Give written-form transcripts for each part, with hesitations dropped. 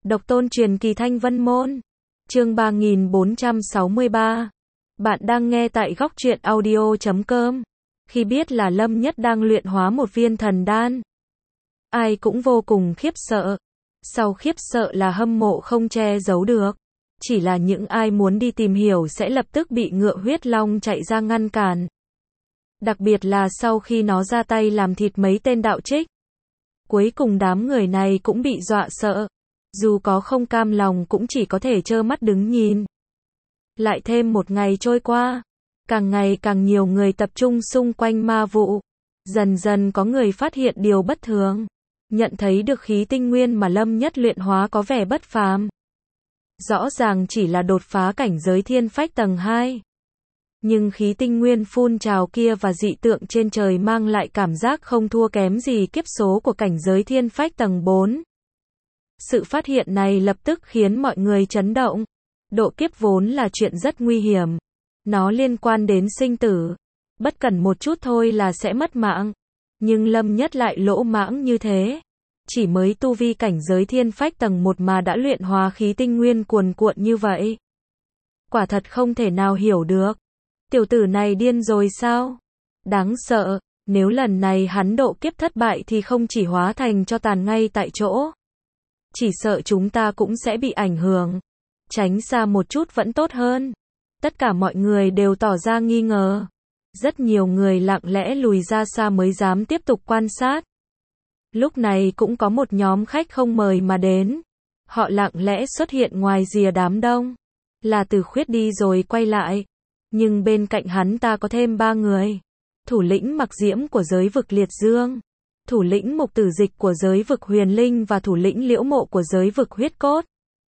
Độc tôn truyền kỳ Thanh Vân Môn. Chương 3463. Bạn đang nghe tại góc truyện audio.com. Khi biết là Lâm Nhất đang luyện hóa một viên thần đan, ai cũng vô cùng khiếp sợ. Sau khiếp sợ là hâm mộ không che giấu được. Chỉ là những ai muốn đi tìm hiểu sẽ lập tức bị Ngựa Huyết Long chạy ra ngăn cản. Đặc biệt là sau khi nó ra tay làm thịt mấy tên đạo trích. Cuối cùng đám người này cũng bị dọa sợ. Dù có không cam lòng cũng chỉ có thể trơ mắt đứng nhìn. Lại thêm một ngày trôi qua. Càng ngày càng nhiều người tập trung xung quanh ma vụ. Dần dần có người phát hiện điều bất thường. Nhận thấy được khí tinh nguyên mà Lâm Nhất luyện hóa có vẻ bất phàm. Rõ ràng chỉ là đột phá cảnh giới thiên phách tầng 2. Nhưng khí tinh nguyên phun trào kia và dị tượng trên trời mang lại cảm giác không thua kém gì kiếp số của cảnh giới thiên phách tầng 4. Sự phát hiện này lập tức khiến mọi người chấn động. Độ kiếp vốn là chuyện rất nguy hiểm. Nó liên quan đến sinh tử. Bất cẩn một chút thôi là sẽ mất mạng. Nhưng Lâm Nhất lại lỗ mãng như thế. Chỉ mới tu vi cảnh giới thiên phách tầng 1 mà đã luyện hóa khí tinh nguyên cuồn cuộn như vậy. Quả thật không thể nào hiểu được. Tiểu tử này điên rồi sao? Đáng sợ, nếu lần này hắn độ kiếp thất bại thì không chỉ hóa thành cho tàn ngay tại chỗ. Chỉ sợ chúng ta cũng sẽ bị ảnh hưởng. Tránh xa một chút vẫn tốt hơn. Tất cả mọi người đều tỏ ra nghi ngờ. Rất nhiều người lặng lẽ lùi ra xa mới dám tiếp tục quan sát. Lúc này cũng có một nhóm khách không mời mà đến. Họ lặng lẽ xuất hiện ngoài rìa đám đông. Là Từ Khuyết đi rồi quay lại. Nhưng bên cạnh hắn ta có thêm 3 người. Thủ lĩnh Mặc Diễm của giới vực Liệt Dương. Thủ lĩnh Mục Tử Dịch của giới vực Huyền Linh và thủ lĩnh Liễu Mộ của giới vực Huyết Cốt.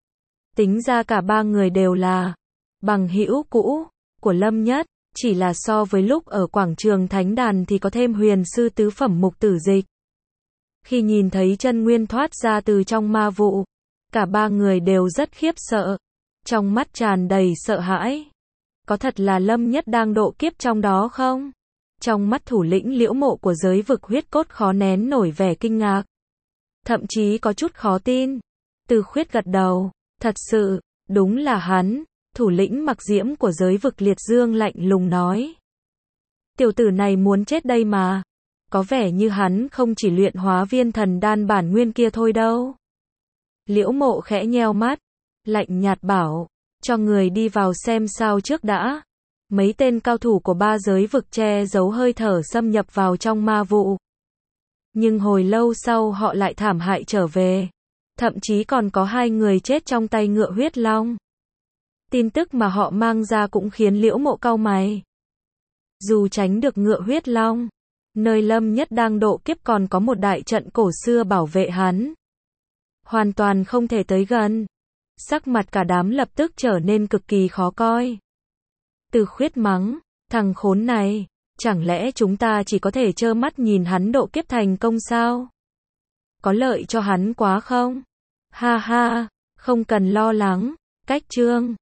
Tính ra cả 3 người đều là bằng hữu cũ của Lâm Nhất. Chỉ là so với lúc ở quảng trường Thánh Đàn thì có thêm huyền sư tứ phẩm Mục Tử Dịch. Khi nhìn thấy chân nguyên thoát ra từ trong ma vụ, cả 3 người đều rất khiếp sợ. Trong mắt tràn đầy sợ hãi. Có thật là Lâm Nhất đang độ kiếp trong đó không? Trong mắt thủ lĩnh Liễu Mộ của giới vực Huyết Cốt khó nén nổi vẻ kinh ngạc. Thậm chí có chút khó tin. Từ Khuyết gật đầu. Thật sự, đúng là hắn. Thủ lĩnh Mặc Diễm của giới vực Liệt Dương lạnh lùng nói. Tiểu tử này muốn chết đây mà. Có vẻ như hắn không chỉ luyện hóa viên thần đan bản nguyên kia thôi đâu. Liễu Mộ khẽ nheo mắt. Lạnh nhạt bảo. Cho người đi vào xem sao trước đã. Mấy tên cao thủ của 3 giới vực che giấu hơi thở xâm nhập vào trong ma vụ. Nhưng hồi lâu sau họ lại thảm hại trở về. Thậm chí còn có 2 người chết trong tay Ngựa Huyết Long. Tin tức mà họ mang ra cũng khiến Liễu Mộ cau mày. Dù tránh được Ngựa Huyết Long, nơi Lâm Nhất đang độ kiếp còn có một đại trận cổ xưa bảo vệ hắn. Hoàn toàn không thể tới gần. Sắc mặt cả đám lập tức trở nên cực kỳ khó coi. Từ Khuyết mắng, thằng khốn này, chẳng lẽ chúng ta chỉ có thể trơ mắt nhìn hắn độ kiếp thành công sao? Có lợi cho hắn quá không? Ha ha, không cần lo lắng, cách chương.